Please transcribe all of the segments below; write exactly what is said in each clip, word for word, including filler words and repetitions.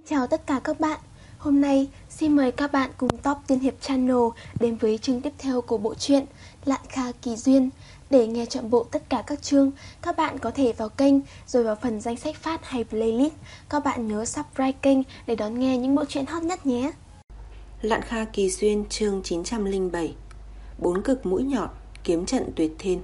Chào tất cả các bạn. Hôm nay xin mời các bạn cùng Top Tiên Hiệp Channel đến với chương tiếp theo của bộ truyện Lạn Kha Kỳ Duyên. Để nghe trọn bộ tất cả các chương, các bạn có thể vào kênh rồi vào phần danh sách phát hay playlist. Các bạn nhớ subscribe kênh để đón nghe những bộ truyện hot nhất nhé. Lạn Kha Kỳ Duyên chương chín trăm lẻ bảy. Bốn cực mũi nhọn, kiếm trận tuyệt thiên.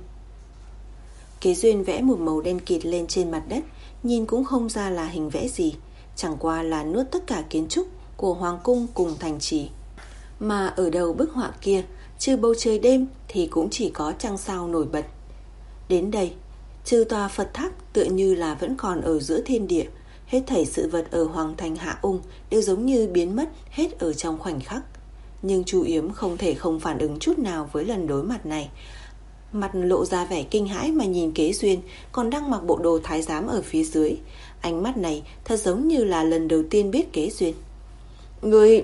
Kế Duyên vẽ một màu đen kịt lên trên mặt đất, nhìn cũng không ra là hình vẽ gì, chẳng qua là nuốt tất cả kiến trúc của hoàng cung cùng thành trì. Mà ở đầu bức họa kia, trừ bầu trời đêm thì cũng chỉ có trăng sao nổi bật. Đến đây, trừ tòa Phật tháp tựa như là vẫn còn ở giữa thiên địa, hết thảy sự vật ở hoàng thành Hạ Ung đều giống như biến mất hết ở trong khoảnh khắc. Nhưng Chu Yếm không thể không phản ứng chút nào với lần đối mặt này, mặt lộ ra vẻ kinh hãi mà nhìn Kế Duyên còn đang mặc bộ đồ thái giám ở phía dưới. Ánh mắt này thật giống như là lần đầu tiên biết Kế Duyên. Người...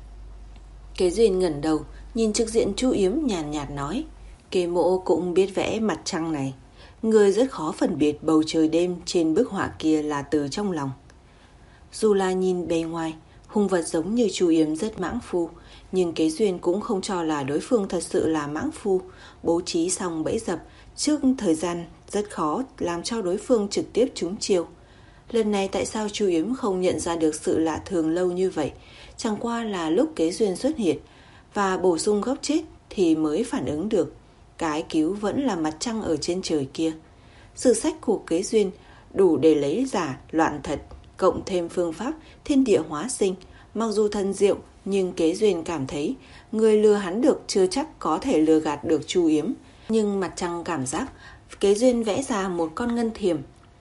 Kế Duyên ngẩng đầu nhìn trực diện Chu Yếm, nhàn nhạt, nhạt nói: Kế mộ cũng biết vẽ mặt trăng này. Người rất khó phân biệt bầu trời đêm trên bức họa kia là từ trong lòng. Dù là nhìn bề ngoài, hung vật giống như Chu Yếm rất mãng phu, nhưng Kế Duyên cũng không cho là đối phương thật sự là mãng phu. Bố trí xong bẫy dập trước thời gian rất khó làm cho đối phương trực tiếp trúng chiêu. Lần này tại sao Chu Yếm không nhận ra được sự lạ thường lâu như vậy? Chẳng qua là lúc Kế Duyên xuất hiện và bổ sung góc chết thì mới phản ứng được. Cái cứu vẫn là mặt trăng ở trên trời kia. Sử sách của Kế Duyên đủ để lấy giả loạn thật, cộng thêm phương pháp thiên địa hóa sinh. Mặc dù thần diệu, nhưng Kế Duyên cảm thấy người lừa hắn được chưa chắc có thể lừa gạt được Chu Yếm. Nhưng mặt trăng cảm giác Kế Duyên vẽ ra một con ngân thiềm.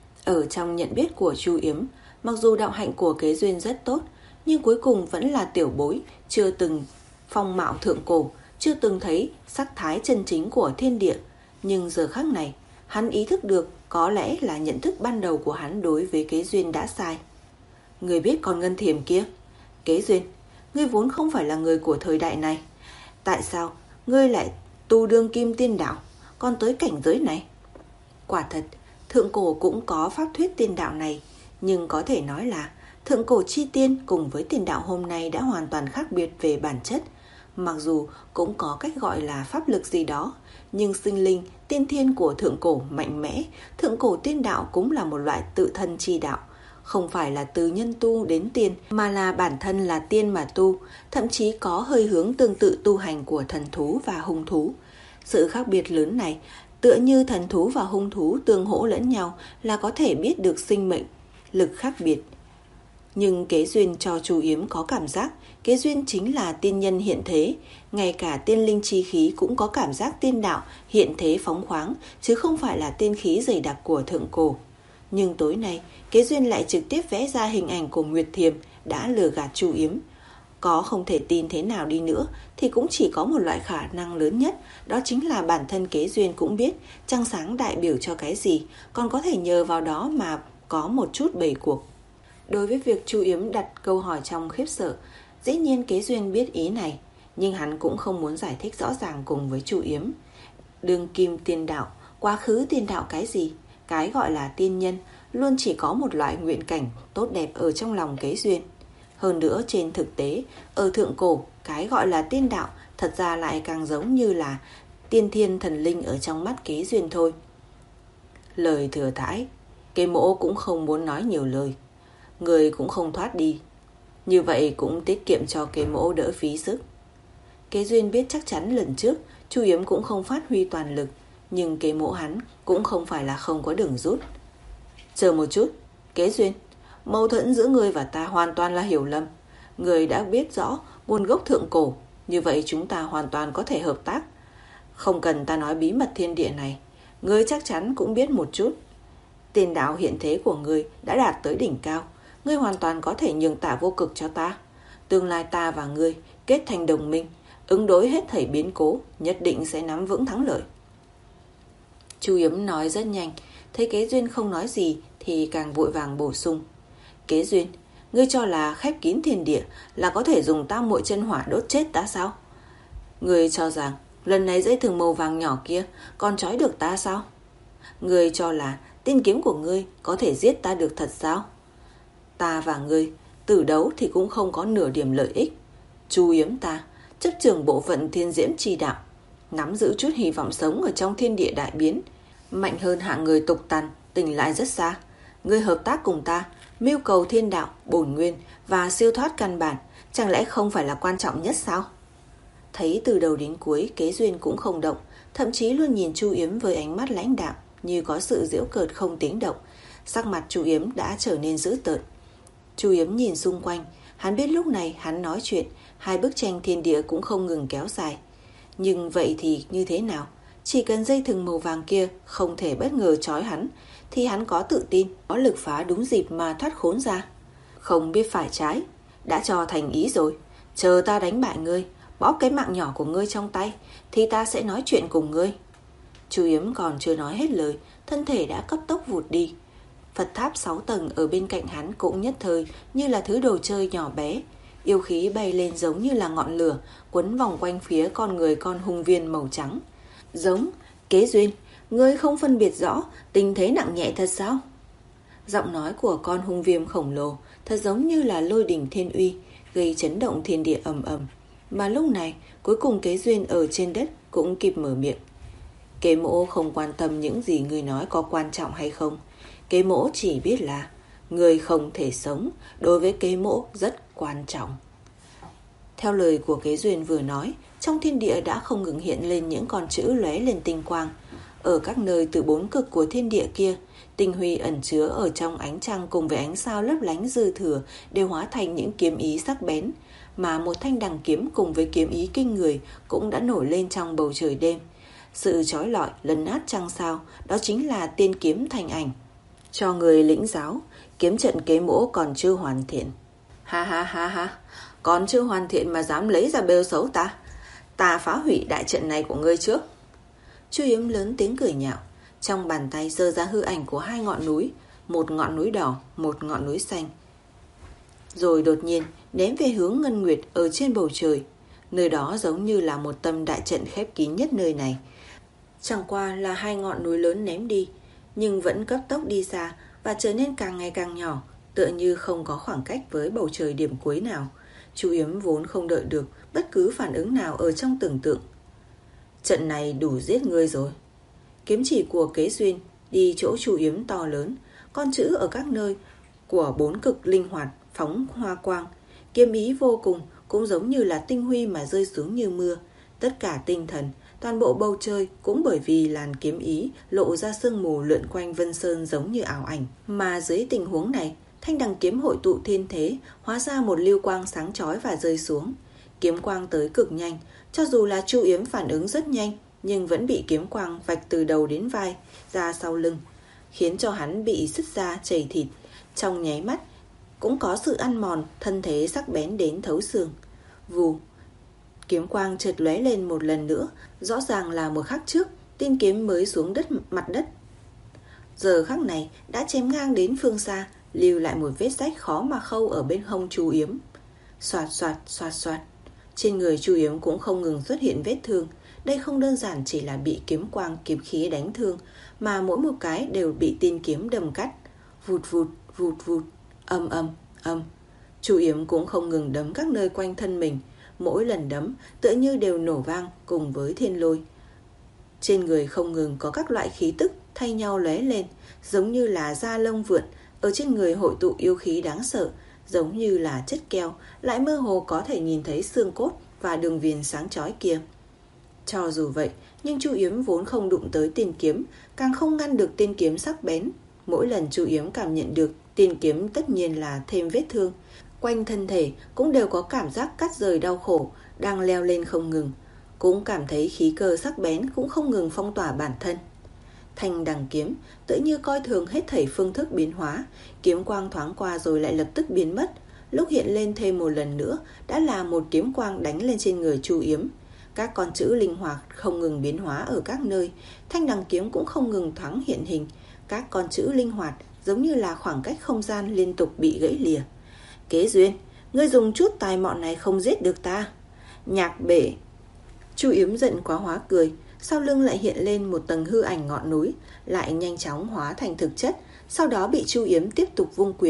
Ở trong nhận biết của Chu Yếm, mặc dù đạo hạnh của Kế Duyên rất tốt, nhưng cuối cùng vẫn là tiểu bối, chưa từng phong mạo thượng cổ, chưa từng thấy sắc thái chân chính của thiên địa. Nhưng giờ khắc này, hắn ý thức được có lẽ là nhận thức ban đầu của hắn đối với Kế Duyên đã sai. Người biết con ngân thiềm kia? Kế Duyên, ngươi vốn không phải là người của thời đại này. Tại sao ngươi lại tu đương kim tiên đạo, còn tới cảnh giới này? Quả thật, thượng cổ cũng có pháp thuyết tiên đạo này, nhưng có thể nói là thượng cổ chi tiên cùng với tiên đạo hôm nay đã hoàn toàn khác biệt về bản chất. Mặc dù cũng có cách gọi là pháp lực gì đó, nhưng sinh linh, tiên thiên của thượng cổ mạnh mẽ, thượng cổ tiên đạo cũng là một loại tự thân chi đạo. Không phải là từ nhân tu đến tiên, mà là bản thân là tiên mà tu, thậm chí có hơi hướng tương tự tu hành của thần thú và hung thú. Sự khác biệt lớn này, tựa như thần thú và hung thú tương hỗ lẫn nhau là có thể biết được sinh mệnh, lực khác biệt. Nhưng Kế Duyên cho Chu Yếm có cảm giác Kế Duyên chính là tiên nhân hiện thế, ngay cả tiên linh chi khí cũng có cảm giác tiên đạo hiện thế phóng khoáng, chứ không phải là tiên khí dày đặc của thượng cổ. Nhưng tối nay, Kế Duyên lại trực tiếp vẽ ra hình ảnh của Nguyệt Thiềm đã lừa gạt Chu Yếm. Có không thể tin thế nào đi nữa thì cũng chỉ có một loại khả năng lớn nhất, đó chính là bản thân Kế Duyên cũng biết trăng sáng đại biểu cho cái gì, còn có thể nhờ vào đó mà có một chút bày cuộc. Đối với việc Chu Yếm đặt câu hỏi trong khiếp sợ, dĩ nhiên Kế Duyên biết ý này, nhưng hắn cũng không muốn giải thích rõ ràng cùng với Chu Yếm. Đương kim tiên đạo, quá khứ tiên đạo cái gì? Cái gọi là tiên nhân luôn chỉ có một loại nguyện cảnh tốt đẹp ở trong lòng Kế Duyên. Hơn nữa trên thực tế, ở thượng cổ, cái gọi là tiên đạo thật ra lại càng giống như là tiên thiên thần linh ở trong mắt Kế Duyên thôi. Lời thừa thãi, Kế mỗ cũng không muốn nói nhiều lời. Người cũng không thoát đi, như vậy cũng tiết kiệm cho Kế mỗ đỡ phí sức. Kế Duyên biết chắc chắn lần trước Chu Yếm cũng không phát huy toàn lực, nhưng Kế mỗ hắn cũng không phải là không có đường rút. Chờ một chút, Kế Duyên, mâu thuẫn giữa ngươi và ta hoàn toàn là hiểu lầm. Ngươi đã biết rõ nguồn gốc thượng cổ, như vậy chúng ta hoàn toàn có thể hợp tác. Không cần ta nói bí mật thiên địa này, ngươi chắc chắn cũng biết một chút. Tiên đạo hiện thế của ngươi đã đạt tới đỉnh cao, ngươi hoàn toàn có thể nhường Tả Vô Cực cho ta. Tương lai ta và ngươi kết thành đồng minh, ứng đối hết thảy biến cố, nhất định sẽ nắm vững thắng lợi. Chu Yếm nói rất nhanh, thấy Kế Duyên không nói gì thì càng vội vàng bổ sung. Kế Duyên, ngươi cho là khép kín thiên địa là có thể dùng tam muội chân hỏa đốt chết ta sao? Ngươi cho rằng lần này dây thừng màu vàng nhỏ kia còn trói được ta sao? Ngươi cho là tiên kiếm của ngươi có thể giết ta được thật sao? Ta và ngươi tử đấu thì cũng không có nửa điểm lợi ích. Chu Yếm ta, chấp trưởng bộ phận thiên diễm chi đạo, nắm giữ chút hy vọng sống ở trong thiên địa đại biến, mạnh hơn hạng người tục tằn, tỉnh lại rất xa. Ngươi hợp tác cùng ta, mưu cầu thiên đạo, bổn nguyên và siêu thoát căn bản, chẳng lẽ không phải là quan trọng nhất sao? Thấy từ đầu đến cuối Kế Duyên cũng không động, thậm chí luôn nhìn Chu Yếm với ánh mắt lãnh đạm, như có sự giễu cợt không tiếng động. Sắc mặt Chu Yếm đã trở nên dữ tợn. Chu Yếm nhìn xung quanh, hắn biết lúc này hắn nói chuyện, hai bức tranh thiên địa cũng không ngừng kéo dài. Nhưng vậy thì như thế nào? Chỉ cần dây thừng màu vàng kia không thể bất ngờ trói hắn, thì hắn có tự tin, có lực phá đúng dịp mà thoát khốn ra. Không biết phải trái, đã cho thành ý rồi. Chờ ta đánh bại ngươi, bóp cái mạng nhỏ của ngươi trong tay, thì ta sẽ nói chuyện cùng ngươi. Chu Yếm còn chưa nói hết lời, thân thể đã cấp tốc vụt đi. Phật tháp sáu tầng ở bên cạnh hắn cũng nhất thời như là thứ đồ chơi nhỏ bé. Yêu khí bay lên giống như là ngọn lửa, quấn vòng quanh phía con người con hung viên màu trắng. Giống, Kế Duyên, ngươi không phân biệt rõ tình thế nặng nhẹ thật sao? Giọng nói của con hung viêm khổng lồ thật giống như là lôi đình thiên uy, gây chấn động thiên địa ầm ầm. Mà lúc này, cuối cùng Kế Duyên ở trên đất cũng kịp mở miệng. Kế Mỗ không quan tâm những gì ngươi nói có quan trọng hay không. Kế Mỗ chỉ biết là ngươi không thể sống, đối với Kế Mỗ rất quan trọng. Theo lời của Kế Duyên vừa nói, trong thiên địa đã không ngừng hiện lên những con chữ lóe lên tinh quang. Ở các nơi từ bốn cực của thiên địa kia, tinh huy ẩn chứa ở trong ánh trăng cùng với ánh sao lấp lánh dư thừa đều hóa thành những kiếm ý sắc bén, mà một thanh đằng kiếm cùng với kiếm ý kinh người cũng đã nổi lên trong bầu trời đêm. Sự chói lọi lấn át trăng sao, đó chính là tiên kiếm thành ảnh. Cho người lĩnh giáo, kiếm trận Kế Mỗ còn chưa hoàn thiện. Ha ha ha ha, còn chưa hoàn thiện mà dám lấy ra bêu xấu ta. Ta phá hủy đại trận này của ngươi trước. Chu Yếm lớn tiếng cười nhạo, trong bàn tay giơ ra hư ảnh của hai ngọn núi, một ngọn núi đỏ, một ngọn núi xanh. Rồi đột nhiên ném về hướng Ngân Nguyệt ở trên bầu trời. Nơi đó giống như là một tâm đại trận khép kín nhất nơi này. Chẳng qua là hai ngọn núi lớn ném đi, nhưng vẫn cấp tốc đi xa và trở nên càng ngày càng nhỏ, tựa như không có khoảng cách với bầu trời điểm cuối nào. Chu Yếm vốn không đợi được bất cứ phản ứng nào ở trong tưởng tượng. Trận này đủ giết ngươi rồi. Kiếm chỉ của Kế Duyên đi chỗ Chu Yếm to lớn, con chữ ở các nơi của bốn cực linh hoạt phóng hoa quang, kiếm ý vô cùng, cũng giống như là tinh huy mà rơi xuống như mưa. Tất cả tinh thần, toàn bộ bầu trời cũng bởi vì làn kiếm ý lộ ra sương mù lượn quanh Vân Sơn giống như ảo ảnh. Mà dưới tình huống này, thanh đằng kiếm hội tụ thiên thế, hóa ra một lưu quang sáng chói và rơi xuống. Kiếm quang tới cực nhanh, cho dù là Chu Yếm phản ứng rất nhanh, nhưng vẫn bị kiếm quang vạch từ đầu đến vai, ra sau lưng, khiến cho hắn bị sứt da chảy thịt. Trong nháy mắt, cũng có sự ăn mòn, thân thế sắc bén đến thấu xương. Vù, kiếm quang chợt lóe lên một lần nữa, rõ ràng là một khắc trước, tiên kiếm mới xuống đất mặt đất. Giờ khắc này đã chém ngang đến phương xa, lưu lại một vết rách khó mà khâu ở bên hông Chu Yếm. Xoạt xoạt xoạt xoạt, trên người Chu Yếm cũng không ngừng xuất hiện vết thương. Đây không đơn giản chỉ là bị kiếm quang kiếm khí đánh thương, mà mỗi một cái đều bị tiên kiếm đâm cắt. Vụt vụt vụt vụt, âm âm âm. Chu Yếm cũng không ngừng đấm các nơi quanh thân mình, mỗi lần đấm tựa như đều nổ vang cùng với thiên lôi. Trên người không ngừng có các loại khí tức thay nhau lóe lên, giống như là da lông vượn, ở trên người hội tụ yêu khí đáng sợ, giống như là chất keo, lại mơ hồ có thể nhìn thấy xương cốt và đường viền sáng chói kia. Cho dù vậy, nhưng Chu Yếm vốn không đụng tới tiên kiếm, càng không ngăn được tiên kiếm sắc bén. Mỗi lần Chu Yếm cảm nhận được tiên kiếm tất nhiên là thêm vết thương, quanh thân thể cũng đều có cảm giác cắt rời đau khổ, đang leo lên không ngừng. Cũng cảm thấy khí cơ sắc bén cũng không ngừng phong tỏa bản thân. Thanh đằng kiếm tự như coi thường hết thảy phương thức biến hóa, kiếm quang thoáng qua rồi lại lập tức biến mất. Lúc hiện lên thêm một lần nữa, đã là một kiếm quang đánh lên trên người Chu Yếm. Các con chữ linh hoạt không ngừng biến hóa ở các nơi, thanh đằng kiếm cũng không ngừng thoáng hiện hình. Các con chữ linh hoạt giống như là khoảng cách không gian liên tục bị gãy lìa. Kế Duyên, ngươi dùng chút tài mọn này không giết được ta. Nhạc bể. Chu Yếm giận quá hóa cười, sau lưng lại hiện lên một tầng hư ảnh ngọn núi, lại nhanh chóng hóa thành thực chất, sau đó bị Chu Yếm tiếp tục vung quyền,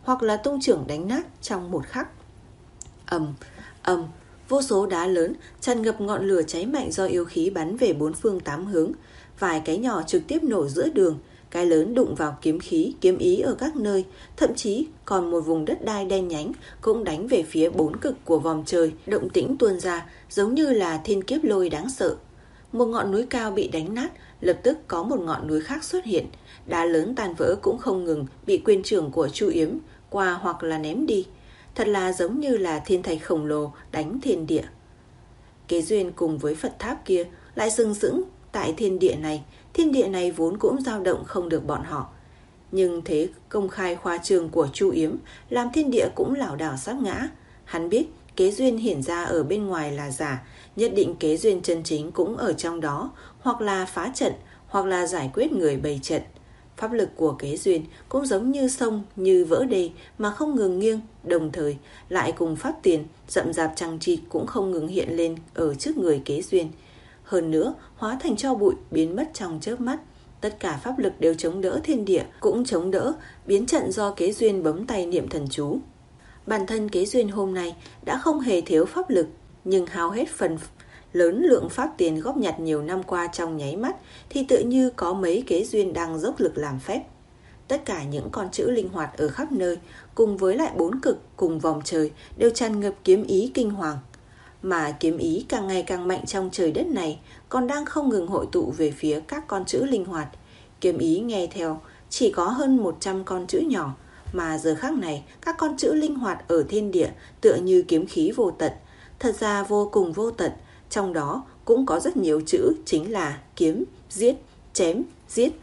hoặc là tung chưởng đánh nát trong một khắc. Ầm, ầm, vô số đá lớn tràn ngập ngọn lửa cháy mạnh do yêu khí bắn về bốn phương tám hướng. Vài cái nhỏ trực tiếp nổ giữa đường, cái lớn đụng vào kiếm khí, kiếm ý ở các nơi, thậm chí còn một vùng đất đai đen nhánh cũng đánh về phía bốn cực của vòm trời, động tĩnh tuôn ra giống như là thiên kiếp lôi đáng sợ. Một ngọn núi cao bị đánh nát, lập tức có một ngọn núi khác xuất hiện, đá lớn tan vỡ cũng không ngừng bị quyền trưởng của Chu Yếm qua hoặc là ném đi. Thật là giống như là thiên thạch khổng lồ đánh thiên địa. Kế duyên cùng với Phật tháp kia lại sừng sững tại thiên địa này. Thiên địa này vốn cũng dao động không được bọn họ, nhưng thế công khai khoa trương của Chu Yếm làm thiên địa cũng lảo đảo sắp ngã. Hắn biết kế duyên hiển ra ở bên ngoài là giả, nhất định kế duyên chân chính cũng ở trong đó, hoặc là phá trận, hoặc là giải quyết người bày trận. Pháp lực của kế duyên cũng giống như sông, như vỡ đê mà không ngừng nghiêng, đồng thời lại cùng pháp tiền rậm rạp chằng chịt cũng không ngừng hiện lên ở trước người kế duyên. Hơn nữa, hóa thành tro bụi biến mất trong chớp mắt. Tất cả pháp lực đều chống đỡ thiên địa, cũng chống đỡ biến trận do kế duyên bấm tay niệm thần chú. Bản thân kế duyên hôm nay đã không hề thiếu pháp lực, nhưng hao hết phần lớn lượng pháp tiền góp nhặt nhiều năm qua trong nháy mắt thì tự như có mấy kế duyên đang dốc lực làm phép. Tất cả những con chữ linh hoạt ở khắp nơi, cùng với lại bốn cực cùng vòng trời đều tràn ngập kiếm ý kinh hoàng. Mà kiếm ý càng ngày càng mạnh trong trời đất này còn đang không ngừng hội tụ về phía các con chữ linh hoạt. Kiếm ý nghe theo chỉ có hơn một trăm con chữ nhỏ, mà giờ khắc này các con chữ linh hoạt ở thiên địa tựa như kiếm khí vô tận, thật ra vô cùng vô tận. Trong đó cũng có rất nhiều chữ chính là kiếm, giết, chém, giết.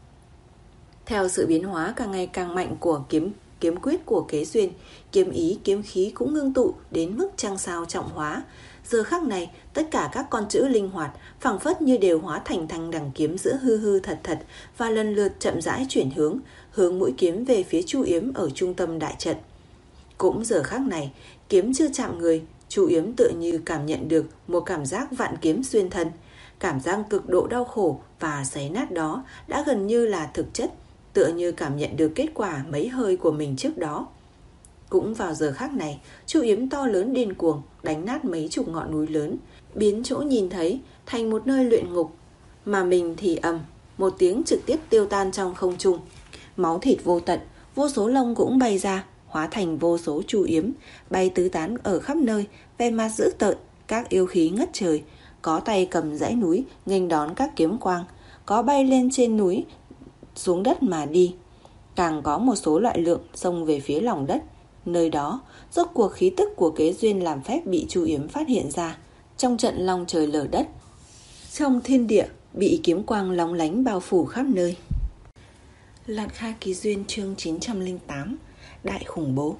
Theo sự biến hóa càng ngày càng mạnh của kiếm kiếm quyết của kế duyên, kiếm ý, kiếm khí cũng ngưng tụ đến mức trăng sao trọng hóa. Giờ khắc này, tất cả các con chữ linh hoạt phảng phất như đều hóa thành thanh đằng kiếm giữa hư hư thật thật và lần lượt chậm rãi chuyển hướng, hướng mũi kiếm về phía Chu Yếm ở trung tâm đại trận. Cũng giờ khắc này, kiếm chưa chạm người, Chu Yếm tựa như cảm nhận được một cảm giác vạn kiếm xuyên thân. Cảm giác cực độ đau khổ và xé nát đó đã gần như là thực chất, tựa như cảm nhận được kết quả mấy hơi của mình trước đó. Cũng vào giờ khắc này, Chu Yếm to lớn điên cuồng đánh nát mấy chục ngọn núi lớn, biến chỗ nhìn thấy thành một nơi luyện ngục, mà mình thì ầm một tiếng trực tiếp tiêu tan trong không trung. Máu thịt vô tận, vô số lông cũng bay ra, hóa thành vô số Chu Yếm bay tứ tán ở khắp nơi, vẻ mặt dữ tợn, các yêu khí ngất trời. Có tay cầm dãy núi nghênh đón các kiếm quang, có bay lên trên núi xuống đất mà đi, càng có một số loại lượng xông về phía lòng đất. Nơi đó, rốt cuộc khí tức của kế duyên làm phép bị Chu Yếm phát hiện ra. Trong trận long trời lở đất, trong thiên địa bị kiếm quang lóng lánh bao phủ khắp nơi. Lạn Kha Kỳ Duyên chương chín trăm lẻ tám. Đại khủng bố.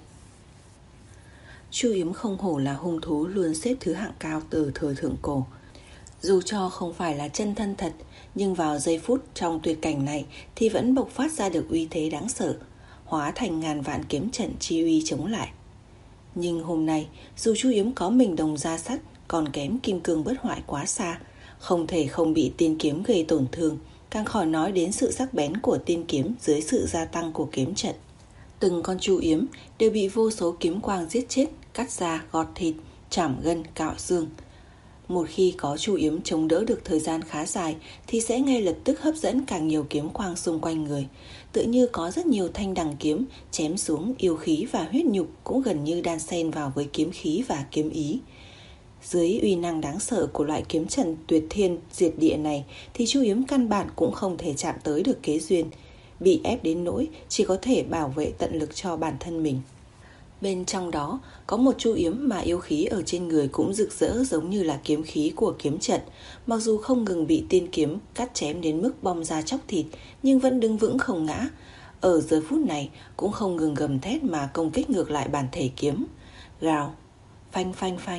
Chu Yếm không hổ là hung thú luôn xếp thứ hạng cao từ thời thượng cổ. Dù cho không phải là chân thân thật, nhưng vào giây phút trong tuyệt cảnh này thì vẫn bộc phát ra được uy thế đáng sợ, hóa thành ngàn vạn kiếm trận chi uy chống lại. Nhưng hôm nay, dù Chu Yếm có mình đồng ra sắt, còn kém kim cương bất hoại quá xa, không thể không bị tiên kiếm gây tổn thương, càng khỏi nói đến sự sắc bén của tiên kiếm dưới sự gia tăng của kiếm trận. Từng con Chu Yếm đều bị vô số kiếm quang giết chết, cắt da, gọt thịt, chảm gân, cạo xương. Một khi có Chu Yếm chống đỡ được thời gian khá dài thì sẽ ngay lập tức hấp dẫn càng nhiều kiếm quang xung quanh người. Tự như có rất nhiều thanh đằng kiếm chém xuống, yêu khí và huyết nhục cũng gần như đan xen vào với kiếm khí và kiếm ý. Dưới uy năng đáng sợ của loại kiếm trận tuyệt thiên diệt địa này thì Chu Yếm căn bản cũng không thể chạm tới được kế duyên, bị ép đến nỗi chỉ có thể bảo vệ tận lực cho bản thân mình. Bên trong đó có một Chu Yếm mà yêu khí ở trên người cũng rực rỡ giống như là kiếm khí của kiếm trận. Mặc dù không ngừng bị tiên kiếm cắt chém đến mức bong ra chóc thịt, nhưng vẫn đứng vững không ngã. Ở giờ phút này cũng không ngừng gầm thét mà công kích ngược lại bản thể kiếm. Gào, phanh phanh phanh.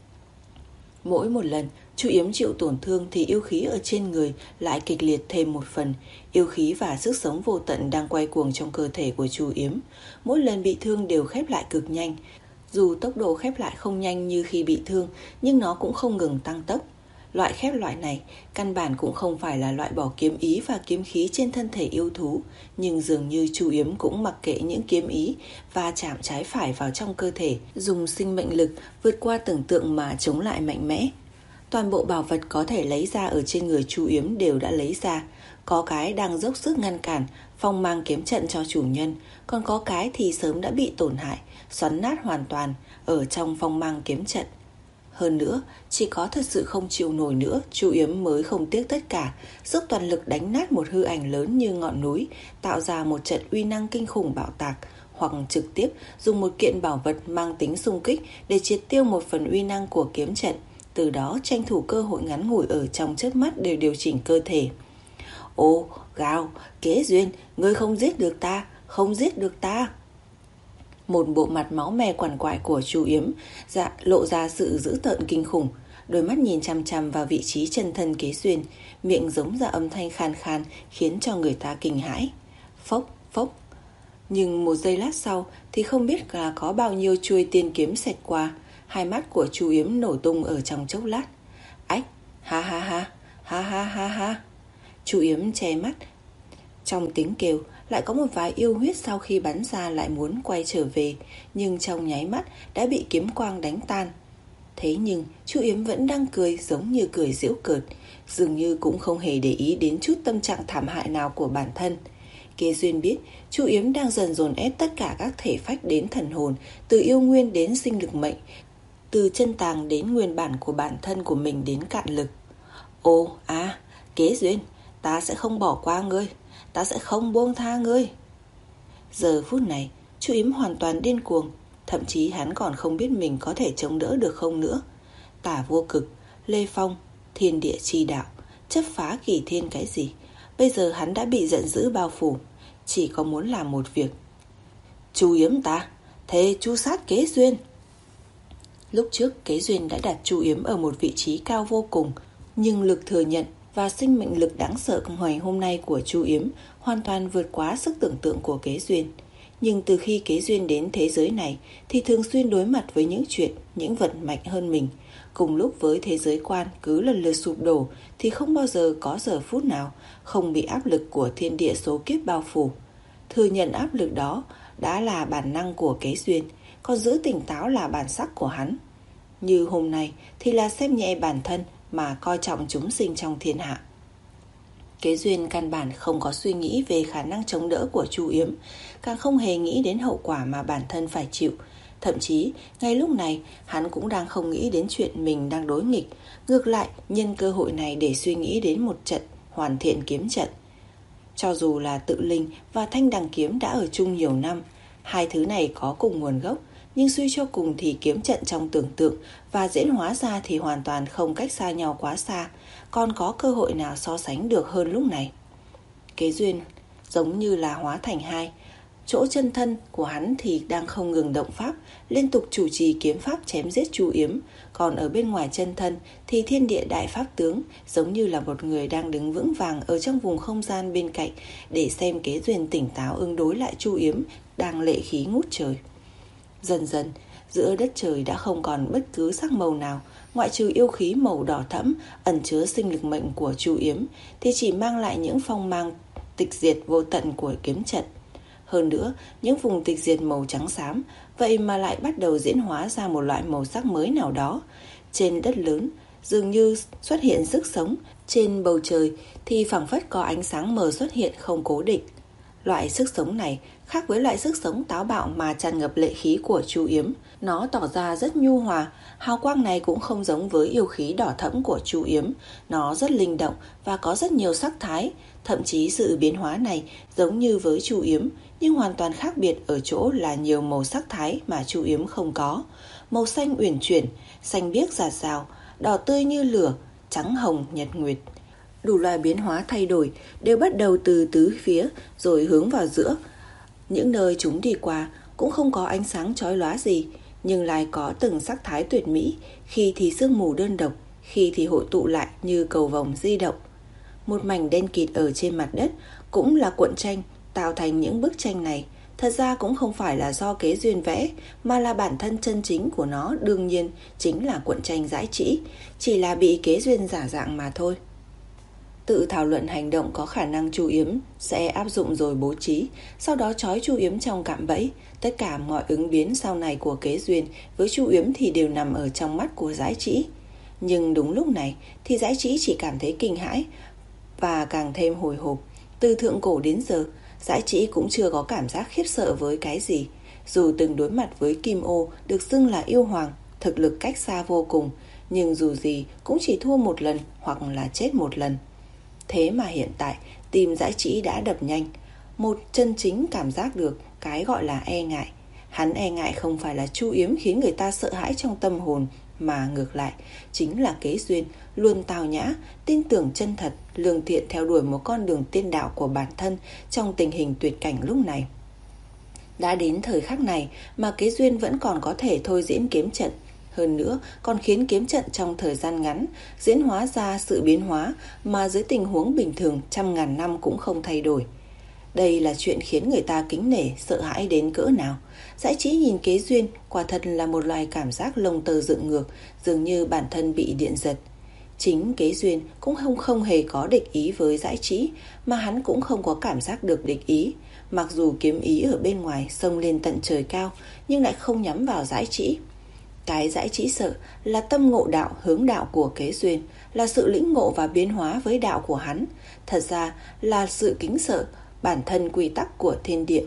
Mỗi một lần Chu Yếm chịu tổn thương thì yêu khí ở trên người lại kịch liệt thêm một phần. Yêu khí và sức sống vô tận đang quay cuồng trong cơ thể của Chu Yếm. Mỗi lần bị thương đều khép lại cực nhanh. Dù tốc độ khép lại không nhanh như khi bị thương, nhưng nó cũng không ngừng tăng tốc. Loại khép loại này căn bản cũng không phải là loại bỏ kiếm ý và kiếm khí trên thân thể yêu thú, nhưng dường như Chu Yếm cũng mặc kệ những kiếm ý và chạm trái phải vào trong cơ thể, dùng sinh mệnh lực vượt qua tưởng tượng mà chống lại mạnh mẽ. Toàn bộ bảo vật có thể lấy ra ở trên người Chu Yếm đều đã lấy ra. Có cái đang dốc sức ngăn cản phong mang kiếm trận cho chủ nhân, còn có cái thì sớm đã bị tổn hại, xoắn nát hoàn toàn ở trong phong mang kiếm trận. Hơn nữa, chỉ có thật sự không chịu nổi nữa, Chu Yếm mới không tiếc tất cả, dốc toàn lực đánh nát một hư ảnh lớn như ngọn núi, tạo ra một trận uy năng kinh khủng bạo tạc, hoặc trực tiếp dùng một kiện bảo vật mang tính xung kích để triệt tiêu một phần uy năng của kiếm trận, từ đó tranh thủ cơ hội ngắn ngủi ở trong chớp mắt để điều chỉnh cơ thể. Ô, Gao, Kế Duyên, ngươi không giết được ta, không giết được ta. Một bộ mặt máu me quằn quại của Chu Yếm dạ lộ ra sự dữ tợn kinh khủng, đôi mắt nhìn chằm chằm vào vị trí chân thân Kế Duyên, miệng giống ra âm thanh khan khan khiến cho người ta kinh hãi. Phốc, phốc. Nhưng một giây lát sau thì không biết là có bao nhiêu chuôi tiên kiếm xẹt qua, hai mắt của Chu Yếm nổ tung ở trong chốc lát. Ách, ha ha ha, ha ha ha ha. Chu Yếm che mắt. Trong tiếng kêu lại có một vài yêu huyết sau khi bắn ra lại muốn quay trở về, nhưng trong nháy mắt đã bị kiếm quang đánh tan. Thế nhưng Chu Yếm vẫn đang cười giống như cười giễu cợt, dường như cũng không hề để ý đến chút tâm trạng thảm hại nào của bản thân. Kế Duyên biết Chu Yếm đang dần dồn ép tất cả các thể phách đến thần hồn, từ yêu nguyên đến sinh lực mệnh, từ chân tàng đến nguyên bản của bản thân của mình đến cạn lực. Ô, à, Kế Duyên, ta sẽ không bỏ qua ngươi, ta sẽ không buông tha ngươi. Giờ phút này, Chu Yếm hoàn toàn điên cuồng, thậm chí hắn còn không biết mình có thể chống đỡ được không nữa. Tả vô cực, Lê Phong, thiên địa chi đạo, chấp phá kỳ thiên cái gì? Bây giờ hắn đã bị giận dữ bao phủ, chỉ có muốn làm một việc. Chu Yếm ta, thề chu sát Kế Duyên. Lúc trước Kế Duyên đã đặt Chu Yếm ở một vị trí cao vô cùng, nhưng lực thừa nhận và sinh mệnh lực đáng sợ ngày hôm nay của Chu Yếm hoàn toàn vượt quá sức tưởng tượng của Kế Duyên. Nhưng từ khi Kế Duyên đến thế giới này thì thường xuyên đối mặt với những chuyện, những vật mạnh hơn mình. Cùng lúc với thế giới quan cứ lần lượt sụp đổ thì không bao giờ có giờ phút nào không bị áp lực của thiên địa số kiếp bao phủ. Thừa nhận áp lực đó đã là bản năng của Kế Duyên, còn giữ tỉnh táo là bản sắc của hắn. Như hôm nay thì là xem nhẹ bản thân mà coi trọng chúng sinh trong thiên hạ. Kế Duyên căn bản không có suy nghĩ về khả năng chống đỡ của Chu Yếm, càng không hề nghĩ đến hậu quả mà bản thân phải chịu. Thậm chí, ngay lúc này, hắn cũng đang không nghĩ đến chuyện mình đang đối nghịch, ngược lại nhân cơ hội này để suy nghĩ đến một trận hoàn thiện kiếm trận. Cho dù là Tự Linh và Thanh Đằng kiếm đã ở chung nhiều năm, hai thứ này có cùng nguồn gốc, nhưng suy cho cùng thì kiếm trận trong tưởng tượng và diễn hóa ra thì hoàn toàn không cách xa nhau quá xa, còn có cơ hội nào so sánh được hơn lúc này. Kế Duyên giống như là hóa thành hai, chỗ chân thân của hắn thì đang không ngừng động pháp, liên tục chủ trì kiếm pháp chém giết Chu Yếm, còn ở bên ngoài chân thân thì thiên địa đại pháp tướng giống như là một người đang đứng vững vàng ở trong vùng không gian bên cạnh để xem Kế Duyên tỉnh táo ứng đối lại Chu Yếm đang lệ khí ngút trời. Dần dần, giữa đất trời đã không còn bất cứ sắc màu nào, ngoại trừ yêu khí màu đỏ thẫm ẩn chứa sinh lực mệnh của Chu Yếm thì chỉ mang lại những phong mang tịch diệt vô tận của kiếm trận. Hơn nữa, những vùng tịch diệt màu trắng xám vậy mà lại bắt đầu diễn hóa ra một loại màu sắc mới nào đó. Trên đất lớn dường như xuất hiện sức sống, trên bầu trời thì phảng phất có ánh sáng mờ xuất hiện không cố định. Loại sức sống này khác với loại sức sống táo bạo mà tràn ngập lệ khí của Chu Yếm. Nó tỏ ra rất nhu hòa, hào quang này cũng không giống với yêu khí đỏ thẫm của Chu Yếm. Nó rất linh động và có rất nhiều sắc thái. Thậm chí sự biến hóa này giống như với Chu Yếm, nhưng hoàn toàn khác biệt ở chỗ là nhiều màu sắc thái mà Chu Yếm không có. Màu xanh uyển chuyển, xanh biếc rạt rào, đỏ tươi như lửa, trắng hồng nhật nguyệt. Đủ loại biến hóa thay đổi đều bắt đầu từ tứ phía rồi hướng vào giữa. Những nơi chúng đi qua cũng không có ánh sáng chói lóa gì, nhưng lại có từng sắc thái tuyệt mỹ, khi thì sương mù đơn độc, khi thì hội tụ lại như cầu vồng di động. Một mảnh đen kịt ở trên mặt đất cũng là cuộn tranh tạo thành những bức tranh này, Thật ra cũng không phải là do Kế Duyên vẽ, mà là bản thân chân chính của nó đương nhiên chính là cuộn tranh Dãi Trĩ, chỉ là bị Kế Duyên giả dạng mà thôi. Tự thảo luận hành động có khả năng Chu Yếm sẽ áp dụng rồi bố trí, sau đó trói Chu Yếm trong cạm bẫy. Tất cả mọi ứng biến sau này của Kế Duyên với Chu Yếm thì đều nằm ở trong mắt của Dãi Trĩ. Nhưng đúng lúc này thì Dãi Trĩ chỉ cảm thấy kinh hãi và càng thêm hồi hộp. Từ thượng cổ đến giờ, Dãi Trĩ cũng chưa có cảm giác khiếp sợ với cái gì. Dù từng đối mặt với Kim Ô được xưng là yêu hoàng, thực lực cách xa vô cùng, nhưng dù gì cũng chỉ thua một lần hoặc là chết một lần. Thế mà hiện tại tim Dãi Trĩ đã đập nhanh, một chân chính cảm giác được cái gọi là e ngại. Hắn e ngại không phải là Chu Yếm khiến người ta sợ hãi trong tâm hồn, mà ngược lại chính là Kế Duyên luôn tào nhã, tin tưởng chân thật, lương thiện theo đuổi một con đường tiên đạo của bản thân trong tình hình tuyệt cảnh lúc này. Đã đến thời khắc này mà Kế Duyên vẫn còn có thể thôi diễn kiếm trận, hơn nữa còn khiến kiếm trận trong thời gian ngắn diễn hóa ra sự biến hóa mà dưới tình huống bình thường trăm ngàn năm cũng không thay đổi. Đây là chuyện khiến người ta kính nể, sợ hãi đến cỡ nào. Dãi Trĩ nhìn Kế Duyên quả thật là một loài cảm giác lông tơ dựng ngược, dường như bản thân bị điện giật. Chính Kế Duyên cũng không không hề có địch ý với Dãi Trĩ, mà hắn cũng không có cảm giác được địch ý. Mặc dù kiếm ý ở bên ngoài xông lên tận trời cao, nhưng lại không nhắm vào Dãi Trĩ. Cái Dãi Trĩ sợ là tâm ngộ đạo hướng đạo của Kế Duyên, là sự lĩnh ngộ và biến hóa với đạo của hắn. Thật ra là sự kính sợ bản thân quy tắc của thiên địa.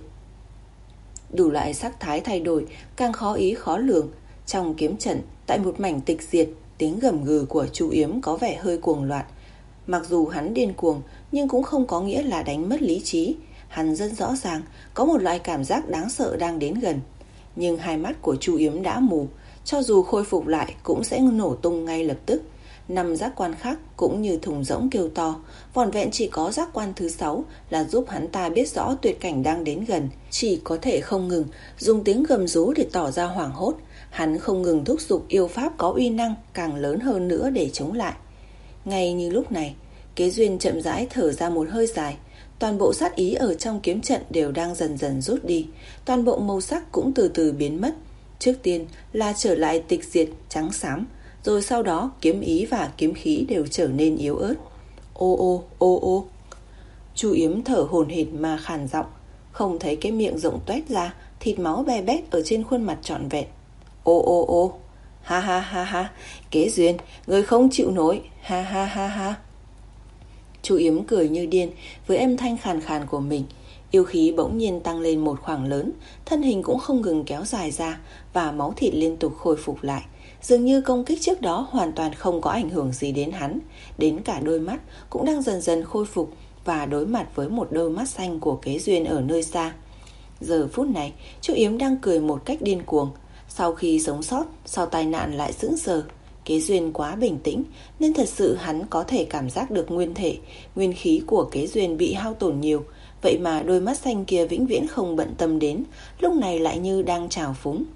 Đủ loại sắc thái thay đổi, càng khó ý khó lường. Trong kiếm trận, tại một mảnh tịch diệt, tiếng gầm gừ của Chu Yếm có vẻ hơi cuồng loạn. Mặc dù hắn điên cuồng, nhưng cũng không có nghĩa là đánh mất lý trí. Hắn rất rõ ràng có một loại cảm giác đáng sợ đang đến gần. Nhưng hai mắt của Chu Yếm đã mù, cho dù khôi phục lại cũng sẽ nổ tung ngay lập tức. Năm giác quan khác cũng như thùng rỗng kêu to, vỏn vẹn chỉ có giác quan thứ sáu là giúp hắn ta biết rõ tuyệt cảnh đang đến gần, chỉ có thể không ngừng dùng tiếng gầm rú để tỏ ra hoảng hốt. Hắn không ngừng thúc giục yêu pháp có uy năng càng lớn hơn nữa để chống lại. Ngay như lúc này, Kế Duyên chậm rãi thở ra một hơi dài. Toàn bộ sát ý ở trong kiếm trận đều đang dần dần rút đi, toàn bộ màu sắc cũng từ từ biến mất. Trước tiên là trở lại tịch diệt trắng xám, rồi sau đó kiếm ý và kiếm khí đều trở nên yếu ớt. Ô ô ô ô. Chu Yếm thở hổn hển mà khàn giọng, không thấy cái miệng rộng toét ra, thịt máu be bét ở trên khuôn mặt trọn vẹn. Ô ô ô. Ha ha ha ha. Kế Duyên, người không chịu nổi. Ha ha ha ha. Chu Yếm cười như điên với âm thanh khàn khàn của mình. Yêu khí bỗng nhiên tăng lên một khoảng lớn, thân hình cũng không ngừng kéo dài ra và máu thịt liên tục khôi phục lại. Dường như công kích trước đó hoàn toàn không có ảnh hưởng gì đến hắn. Đến cả đôi mắt cũng đang dần dần khôi phục và đối mặt với một đôi mắt xanh của Kế Duyên ở nơi xa. Giờ phút này, Chu Yếm đang cười một cách điên cuồng. Sau khi sống sót, sau tai nạn lại sững sờ. Kế Duyên quá bình tĩnh nên thật sự hắn có thể cảm giác được nguyên thể, nguyên khí của Kế Duyên bị hao tổn nhiều. Vậy mà đôi mắt xanh kia vĩnh viễn không bận tâm đến, lúc này lại như đang trào phúng.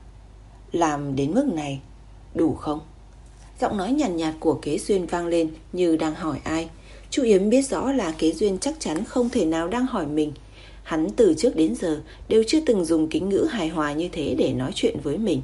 Làm đến mức này, đủ không? Giọng nói nhàn nhạt, nhạt của Kế Duyên vang lên như đang hỏi ai. Chu Yếm biết rõ là Kế Duyên chắc chắn không thể nào đang hỏi mình. Hắn từ trước đến giờ đều chưa từng dùng kính ngữ hài hòa như thế để nói chuyện với mình.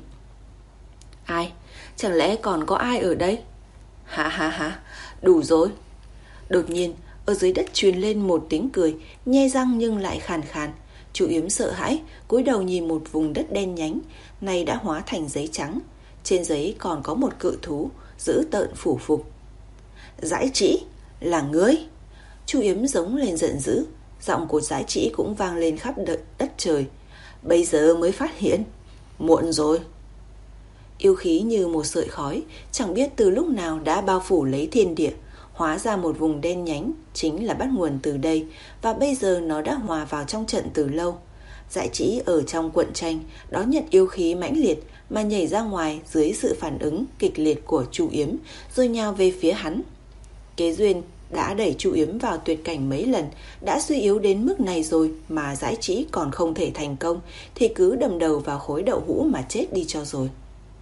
Ai? Chẳng lẽ còn có ai ở đây? Ha ha ha, đủ rồi. Đột nhiên, ở dưới đất truyền lên một tiếng cười, nhe răng nhưng lại khàn khàn. Chu Yếm sợ hãi, cúi đầu nhìn một vùng đất đen nhánh, này đã hóa thành giấy trắng. Trên giấy còn có một cự thú, dữ tợn phủ phục. Dãi Trĩ, là ngươi? Chu Yếm giống lên giận dữ, giọng của Dãi Trĩ cũng vang lên khắp đất trời. Bây giờ mới phát hiện, muộn rồi. Yêu khí như một sợi khói, chẳng biết từ lúc nào đã bao phủ lấy thiên địa, hóa ra một vùng đen nhánh, chính là bắt nguồn từ đây, và bây giờ nó đã hòa vào trong trận từ lâu. Dãi Trĩ ở trong cuộn tranh, đón nhận yêu khí mãnh liệt mà nhảy ra ngoài dưới sự phản ứng kịch liệt của Chu Yếm, rồi nhào về phía hắn. Kế Duyên đã đẩy Chu Yếm vào tuyệt cảnh mấy lần, đã suy yếu đến mức này rồi mà Dãi Trĩ còn không thể thành công, thì cứ đâm đầu vào khối đậu hũ mà chết đi cho rồi.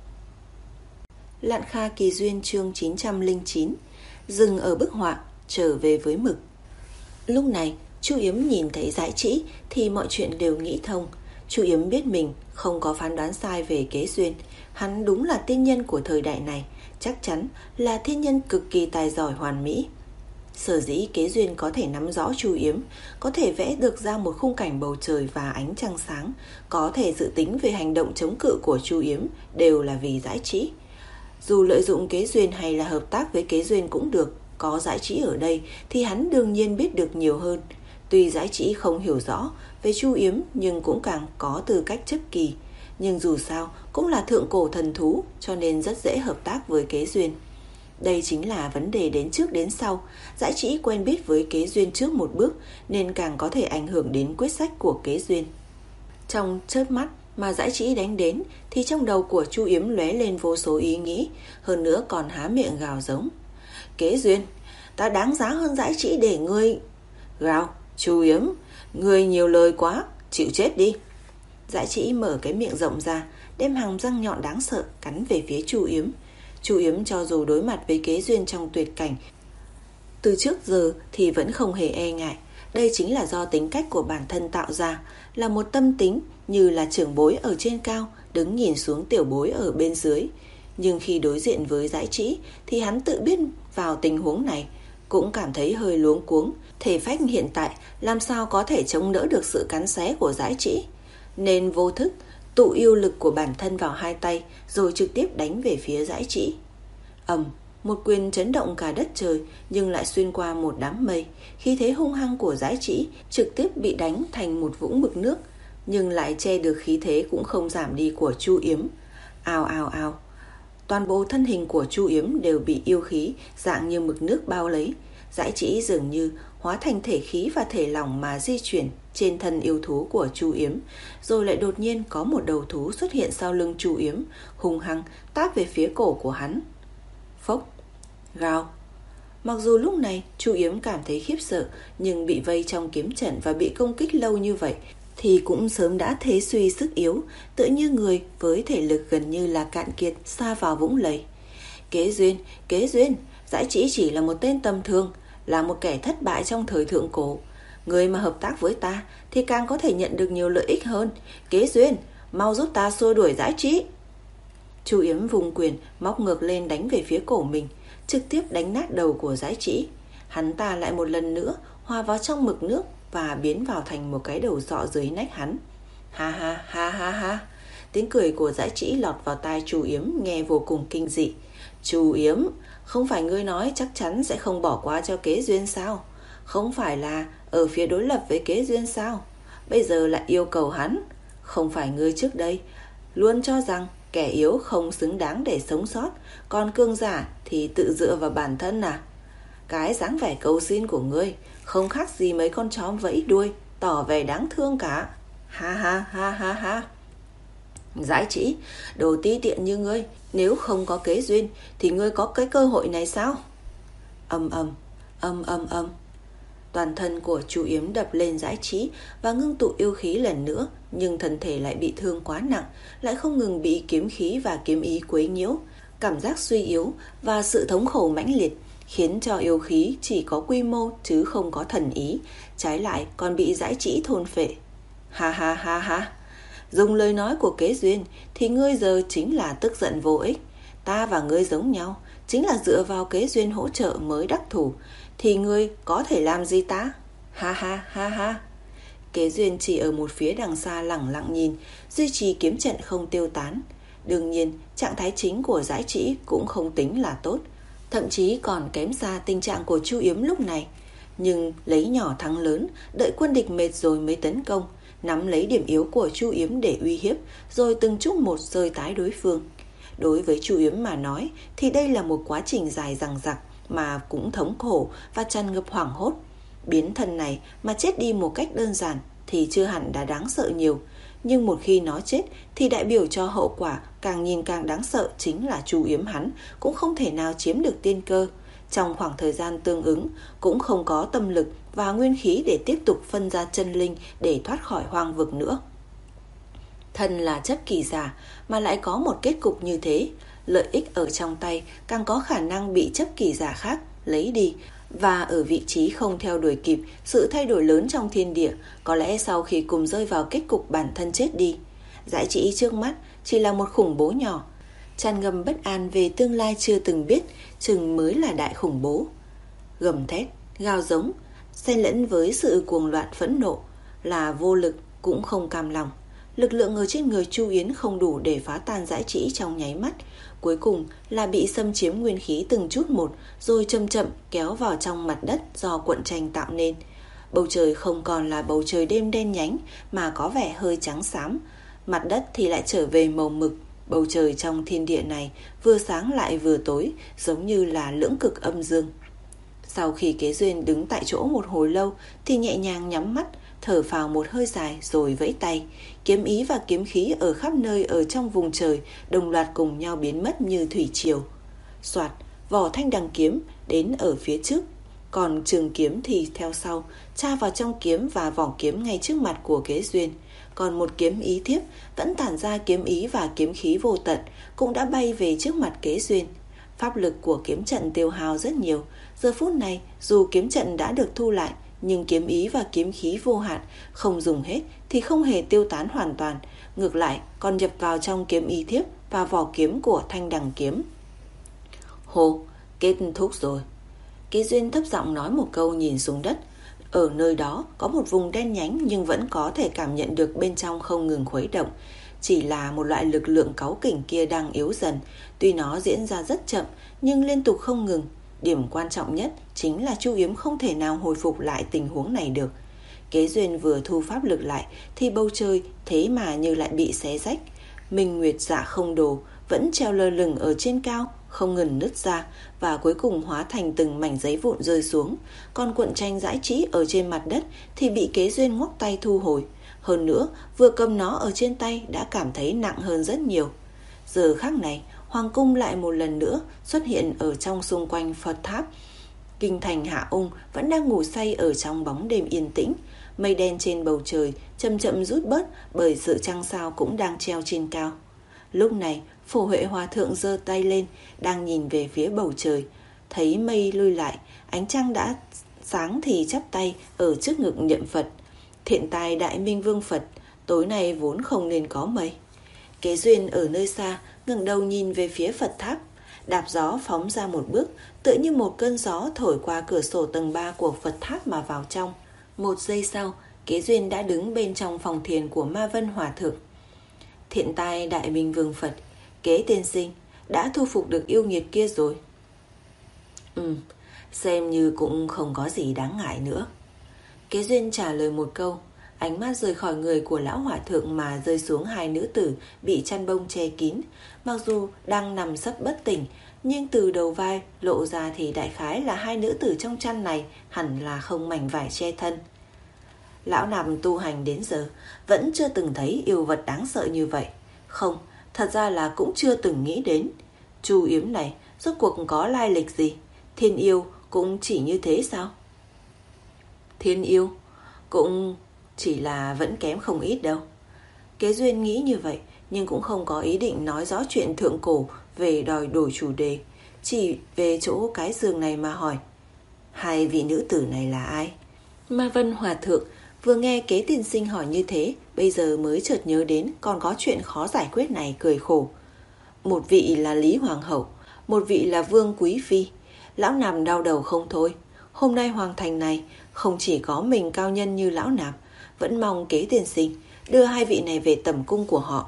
Lạn Kha Kỳ Duyên chương chín trăm lẻ chín. Dừng ở bức họa, trở về với mực. Lúc này, Chu Yếm nhìn thấy Dãi Trĩ thì mọi chuyện đều nghĩ thông. Chu Yếm biết mình không có phán đoán sai về Kế Duyên. Hắn đúng là tiên nhân của thời đại này, chắc chắn là thiên nhân cực kỳ tài giỏi hoàn mỹ. Sở dĩ Kế Duyên có thể nắm rõ Chu Yếm, có thể vẽ được ra một khung cảnh bầu trời và ánh trăng sáng, có thể dự tính về hành động chống cự của Chu Yếm, đều là vì Dãi Trĩ. Dù lợi dụng Kế Duyên hay là hợp tác với Kế Duyên cũng được, có Dãi Trĩ ở đây thì hắn đương nhiên biết được nhiều hơn. Tuy Dãi Trĩ không hiểu rõ về Chu Yếm nhưng cũng càng có tư cách chấp kỳ. Nhưng dù sao cũng là thượng cổ thần thú, cho nên rất dễ hợp tác với Kế Duyên. Đây chính là vấn đề đến trước đến sau. Dãi Trĩ quen biết với Kế Duyên trước một bước, nên càng có thể ảnh hưởng đến quyết sách của Kế Duyên. Trong chớp mắt mà Dãi Trĩ đánh đến thì trong đầu của Chu Yếm lóe lên vô số ý nghĩ, hơn nữa còn há miệng gào giống. Kế Duyên, ta đáng giá hơn Dãi Trĩ để ngươi... Gào, Chu Yếm, ngươi nhiều lời quá, chịu chết đi. Dãi Trĩ mở cái miệng rộng ra, đem hàm răng nhọn đáng sợ cắn về phía Chu Yếm. Chu Yếm cho dù đối mặt với Kế Duyên trong tuyệt cảnh từ trước giờ thì vẫn không hề e ngại. Đây chính là do tính cách của bản thân tạo ra, là một tâm tính như là trưởng bối ở trên cao đứng nhìn xuống tiểu bối ở bên dưới. Nhưng khi đối diện với Dãi Trĩ thì hắn tự biết vào tình huống này, cũng cảm thấy hơi luống cuống. Thể phách hiện tại làm sao có thể chống đỡ được sự cắn xé của Dãi Trĩ, nên vô thức tụ yêu lực của bản thân vào hai tay, rồi trực tiếp đánh về phía Dãi Trĩ. Ầm, một quyền chấn động cả đất trời, nhưng lại xuyên qua một đám mây. Khí thế hung hăng của Dãi Trĩ trực tiếp bị đánh thành một vũng mực nước, nhưng lại che được khí thế cũng không giảm đi của Chu Yếm. Ào ào ào, toàn bộ thân hình của Chu Yếm đều bị yêu khí dạng như mực nước bao lấy. Dãi Trĩ dường như hóa thành thể khí và thể lỏng mà di chuyển trên thân yêu thú của Chu Yếm, rồi lại đột nhiên có một đầu thú xuất hiện sau lưng Chu Yếm, hung hăng táp về phía cổ của hắn. Phốc, gào. Mặc dù lúc này Chu Yếm cảm thấy khiếp sợ, nhưng bị vây trong kiếm trận và bị công kích lâu như vậy thì cũng sớm đã thế suy sức yếu, tựa như người với thể lực gần như là cạn kiệt sa vào vũng lầy. Kế Duyên, Kế Duyên, Dãi Trĩ chỉ là một tên tầm thường, là một kẻ thất bại trong thời thượng cổ. Người mà hợp tác với ta thì càng có thể nhận được nhiều lợi ích hơn. Kế Duyên, mau giúp ta xua đuổi Dãi Trĩ. Chu Yếm vùng quyền móc ngược lên đánh về phía cổ mình, trực tiếp đánh nát đầu của Dãi Trĩ. Hắn ta lại một lần nữa hòa vào trong mực nước và biến vào thành một cái đầu sọ dưới nách hắn. Ha ha ha ha ha. Tiếng cười của Dãi Trĩ lọt vào tai Chu Yếm nghe vô cùng kinh dị. Chu Yếm, không phải ngươi nói chắc chắn sẽ không bỏ qua cho Kế Duyên sao? Không phải là ở phía đối lập với Kế Duyên sao? Bây giờ lại yêu cầu hắn. Không phải ngươi trước đây luôn cho rằng kẻ yếu không xứng đáng để sống sót, còn cường giả thì tự dựa vào bản thân à? Cái dáng vẻ cầu xin của ngươi không khác gì mấy con chó vẫy đuôi, tỏ vẻ đáng thương cả. Ha ha ha ha ha. Dãi Trĩ, đồ ti tiện như ngươi, nếu không có Kế Duyên thì ngươi có cái cơ hội này sao? Âm ầm, âm âm âm. Toàn thân của Chu Yếm đập lên Dãi Trĩ và ngưng tụ yêu khí lần nữa, nhưng thân thể lại bị thương quá nặng, lại không ngừng bị kiếm khí và kiếm ý quấy nhiễu. Cảm giác suy yếu và sự thống khổ mãnh liệt khiến cho yêu khí chỉ có quy mô chứ không có thần ý, trái lại còn bị Dãi Trĩ thôn phệ. Ha ha ha ha. Dùng lời nói của Kế Duyên thì ngươi giờ chính là tức giận vô ích. Ta và ngươi giống nhau, chính là dựa vào Kế Duyên hỗ trợ mới đắc thủ, thì ngươi có thể làm gì ta? Ha ha ha ha. Kế Duyên chỉ ở một phía đằng xa lẳng lặng nhìn, duy trì kiếm trận không tiêu tán. Đương nhiên, trạng thái chính của Dãi Trĩ cũng không tính là tốt, thậm chí còn kém xa tình trạng của Chu Yếm lúc này. Nhưng lấy nhỏ thắng lớn, đợi quân địch mệt rồi mới tấn công, nắm lấy điểm yếu của Chu Yếm để uy hiếp, rồi từng chút một rơi tái đối phương. Đối với Chu Yếm mà nói thì đây là một quá trình dài dằng dặc mà cũng thống khổ và tràn ngập hoảng hốt. Biến thân này mà chết đi một cách đơn giản thì chưa hẳn đã đáng sợ nhiều, nhưng một khi nó chết thì đại biểu cho hậu quả càng nhìn càng đáng sợ chính là Chu Yếm hắn cũng không thể nào chiếm được tiên cơ. Trong khoảng thời gian tương ứng cũng không có tâm lực và nguyên khí để tiếp tục phân ra chân linh để thoát khỏi hoang vực nữa. Thân là chấp kỳ giả mà lại có một kết cục như thế, lợi ích ở trong tay càng có khả năng bị chấp kỳ giả khác lấy đi, và ở vị trí không theo đuổi kịp sự thay đổi lớn trong thiên địa. Có lẽ sau khi cùng rơi vào kết cục bản thân chết đi, Dãi Trĩ trước mắt chỉ là một khủng bố nhỏ, tràn ngập bất an về tương lai chưa từng biết, chừng mới là đại khủng bố. Gầm thét, gào giống, xen lẫn với sự cuồng loạn phẫn nộ, là vô lực cũng không cam lòng. Lực lượng ở trên người Chu Yến không đủ để phá tan Dãi Trĩ trong nháy mắt, cuối cùng là bị xâm chiếm nguyên khí từng chút một, rồi chậm chậm kéo vào trong mặt đất do cuộn tranh tạo nên. Bầu trời không còn là bầu trời đêm đen nhánh mà có vẻ hơi trắng xám, mặt đất thì lại trở về màu mực. Bầu trời trong thiên địa này vừa sáng lại vừa tối, giống như là lưỡng cực âm dương. Sau khi Kế Duyên đứng tại chỗ một hồi lâu thì nhẹ nhàng nhắm mắt, thở phào một hơi dài rồi vẫy tay. Kiếm ý và kiếm khí ở khắp nơi ở trong vùng trời đồng loạt cùng nhau biến mất như thủy triều. Soạt, vỏ thanh đằng kiếm đến ở phía trước, còn trường kiếm thì theo sau, tra vào trong kiếm và vỏ kiếm ngay trước mặt của Kế Duyên. Còn một kiếm ý thiếp vẫn tản ra kiếm ý và kiếm khí vô tận cũng đã bay về trước mặt Kế Duyên. Pháp lực của kiếm trận tiêu hao rất nhiều. Giờ phút này dù kiếm trận đã được thu lại, nhưng kiếm ý và kiếm khí vô hạn không dùng hết thì không hề tiêu tán hoàn toàn, ngược lại còn nhập vào trong kiếm ý thiếp và vỏ kiếm của thanh đằng kiếm. Hồ, kết thúc rồi. Kế Duyên thấp giọng nói một câu, nhìn xuống đất. Ở nơi đó có một vùng đen nhánh nhưng vẫn có thể cảm nhận được bên trong không ngừng khuấy động. Chỉ là một loại lực lượng cáu kỉnh kia đang yếu dần. Tuy nó diễn ra rất chậm nhưng liên tục không ngừng. Điểm quan trọng nhất chính là Chu Yếm không thể nào hồi phục lại tình huống này được. Kế Duyên vừa thu pháp lực lại thì bầu trời thế mà như lại bị xé rách. Minh Nguyệt Dạ Không Đồ vẫn treo lơ lửng ở trên cao, không ngừng nứt ra và cuối cùng hóa thành từng mảnh giấy vụn rơi xuống. Còn cuộn tranh Dãi Trĩ ở trên mặt đất thì bị Kế Duyên ngoắc tay thu hồi. Hơn nữa, vừa cầm nó ở trên tay đã cảm thấy nặng hơn rất nhiều. Giờ khắc này, Hoàng cung lại một lần nữa xuất hiện ở trong xung quanh Phật tháp. Kinh thành Hạ Ung vẫn đang ngủ say ở trong bóng đêm yên tĩnh. Mây đen trên bầu trời chậm chậm rút bớt bởi sự trăng sao cũng đang treo trên cao. Lúc này, Phổ Huệ Hòa Thượng giơ tay lên, đang nhìn về phía bầu trời. Thấy mây lui lại, ánh trăng đã sáng thì chắp tay ở trước ngực niệm Phật. Thiện tài Đại Minh Vương Phật, tối nay vốn không nên có mây. Kế Duyên ở nơi xa ngẩng đầu nhìn về phía Phật tháp, đạp gió phóng ra một bước, tựa như một cơn gió thổi qua cửa sổ tầng ba của Phật tháp mà vào trong. Một giây sau, Kế Duyên đã đứng bên trong phòng thiền của Ma Vân Hòa Thượng. Thiện tai Đại Minh Vương Phật, Kế tiên sinh đã thu phục được yêu nghiệt kia rồi. Ừ, xem như cũng không có gì đáng ngại nữa. Kế Duyên trả lời một câu, ánh mắt rời khỏi người của lão hòa thượng mà rơi xuống hai nữ tử bị chăn bông che kín. Mặc dù đang nằm sấp bất tỉnh, nhưng từ đầu vai lộ ra thì đại khái là hai nữ tử trong chăn này hẳn là không mảnh vải che thân. Lão nằm tu hành đến giờ vẫn chưa từng thấy yêu vật đáng sợ như vậy. Không, thật ra là cũng chưa từng nghĩ đến. Chu Yếm này rốt cuộc có lai lịch gì? Thiên yêu cũng chỉ như thế sao? Thiên yêu cũng chỉ là vẫn kém không ít đâu. Kế Duyên nghĩ như vậy, nhưng cũng không có ý định nói rõ chuyện thượng cổ về đòi đổi chủ đề, chỉ về chỗ cái giường này mà hỏi. Hai vị nữ tử này là ai? Ma Vân Hòa Thượng vừa nghe Kế tiên sinh hỏi như thế, bây giờ mới chợt nhớ đến còn có chuyện khó giải quyết này, cười khổ. Một vị là Lý Hoàng hậu, một vị là Vương Quý Phi. Lão Nạp đau đầu không thôi. Hôm nay hoàng thành này không chỉ có mình cao nhân như lão Nạp, vẫn mong Kế tiên sinh đưa hai vị này về tẩm cung của họ.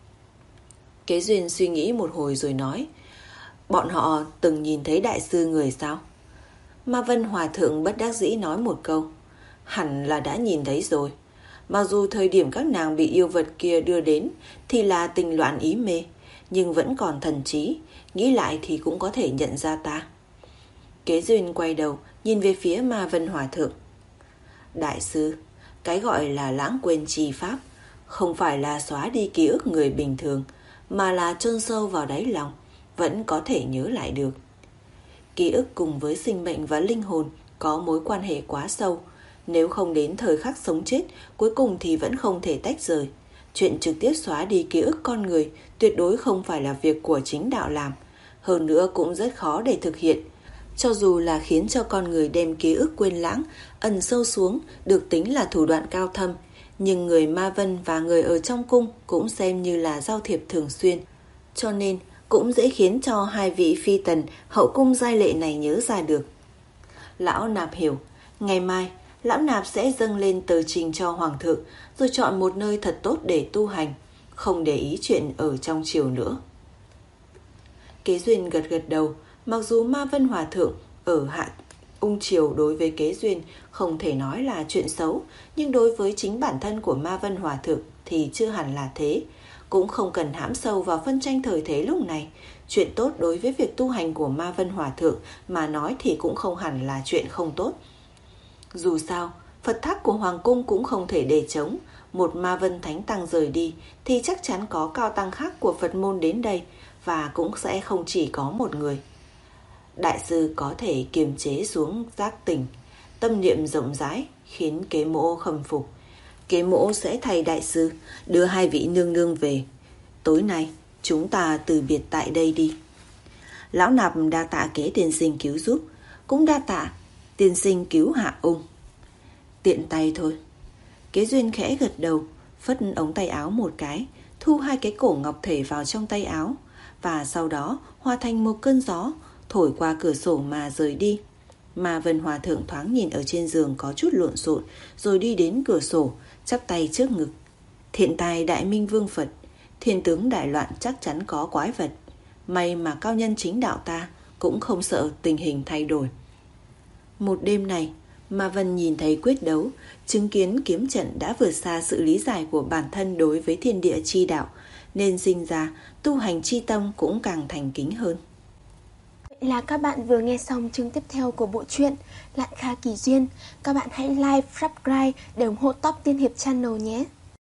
Kế Duyên suy nghĩ một hồi rồi nói, bọn họ từng nhìn thấy đại sư người sao? Ma Vân Hòa Thượng bất đắc dĩ nói một câu, hẳn là đã nhìn thấy rồi. Mặc dù thời điểm các nàng bị yêu vật kia đưa đến thì là tình loạn ý mê, nhưng vẫn còn thần trí, nghĩ lại thì cũng có thể nhận ra ta. Kế Duyên quay đầu nhìn về phía Ma Vân Hòa Thượng. Đại sư, cái gọi là lãng quên chi pháp không phải là xóa đi ký ức người bình thường, mà là chôn sâu vào đáy lòng, vẫn có thể nhớ lại được. Ký ức cùng với sinh mệnh và linh hồn có mối quan hệ quá sâu, nếu không đến thời khắc sống chết, cuối cùng thì vẫn không thể tách rời. Chuyện trực tiếp xóa đi ký ức con người tuyệt đối không phải là việc của chính đạo làm, hơn nữa cũng rất khó để thực hiện. Cho dù là khiến cho con người đem ký ức quên lãng, ẩn sâu xuống, được tính là thủ đoạn cao thâm, nhưng người Ma Vân và người ở trong cung cũng xem như là giao thiệp thường xuyên, cho nên cũng dễ khiến cho hai vị phi tần hậu cung giai lệ này nhớ ra được. Lão Nạp hiểu, ngày mai Lão Nạp sẽ dâng lên tờ trình cho Hoàng thượng, rồi chọn một nơi thật tốt để tu hành, không để ý chuyện ở trong triều nữa. Kế Duyên gật gật đầu. Mặc dù Ma Vân Hòa thượng ở Hạ Ung triều đối với Kế Duyên không thể nói là chuyện xấu, nhưng đối với chính bản thân của Ma Vân Hòa thượng thì chưa hẳn là thế. Cũng không cần hãm sâu vào phân tranh thời thế lúc này. Chuyện tốt đối với việc tu hành của Ma Vân Hòa thượng mà nói thì cũng không hẳn là chuyện không tốt. Dù sao, Phật tháp của Hoàng cung cũng không thể để trống. Một Ma Vân Thánh Tăng rời đi thì chắc chắn có cao tăng khác của Phật môn đến đây, và cũng sẽ không chỉ có một người. Đại sư có thể kiềm chế xuống giác tỉnh, tâm niệm rộng rãi, khiến Kế Mỗ khâm phục. Kế Mỗ sẽ thay đại sư đưa hai vị nương nương về. Tối nay chúng ta từ biệt tại đây đi. Lão Nạp đa tạ Kế tiên sinh cứu giúp, cũng đa tạ tiên sinh cứu Hạ Ung. Tiện tay thôi. Kế Duyên khẽ gật đầu, phất ống tay áo một cái, thu hai cái cổ ngọc thể vào trong tay áo, và sau đó hòa thành một cơn gió thổi qua cửa sổ mà rời đi. Mà Vân Hòa thượng thoáng nhìn ở trên giường có chút lộn xộn, rồi đi đến cửa sổ, chắp tay trước ngực. Thiện tài đại minh vương Phật, thiên tướng đại loạn chắc chắn có quái vật. May mà cao nhân chính đạo ta cũng không sợ tình hình thay đổi. Một đêm này, Ma Vân nhìn thấy quyết đấu, chứng kiến kiếm trận đã vượt xa sự lý giải của bản thân đối với thiên địa chi đạo, nên sinh ra tu hành chi tâm cũng càng thành kính hơn. Vậy là các bạn vừa nghe xong chương tiếp theo của bộ truyện Lạn Kha Kỳ Duyên. Các bạn hãy like, subscribe để ủng hộ Top Tiên Hiệp Channel nhé.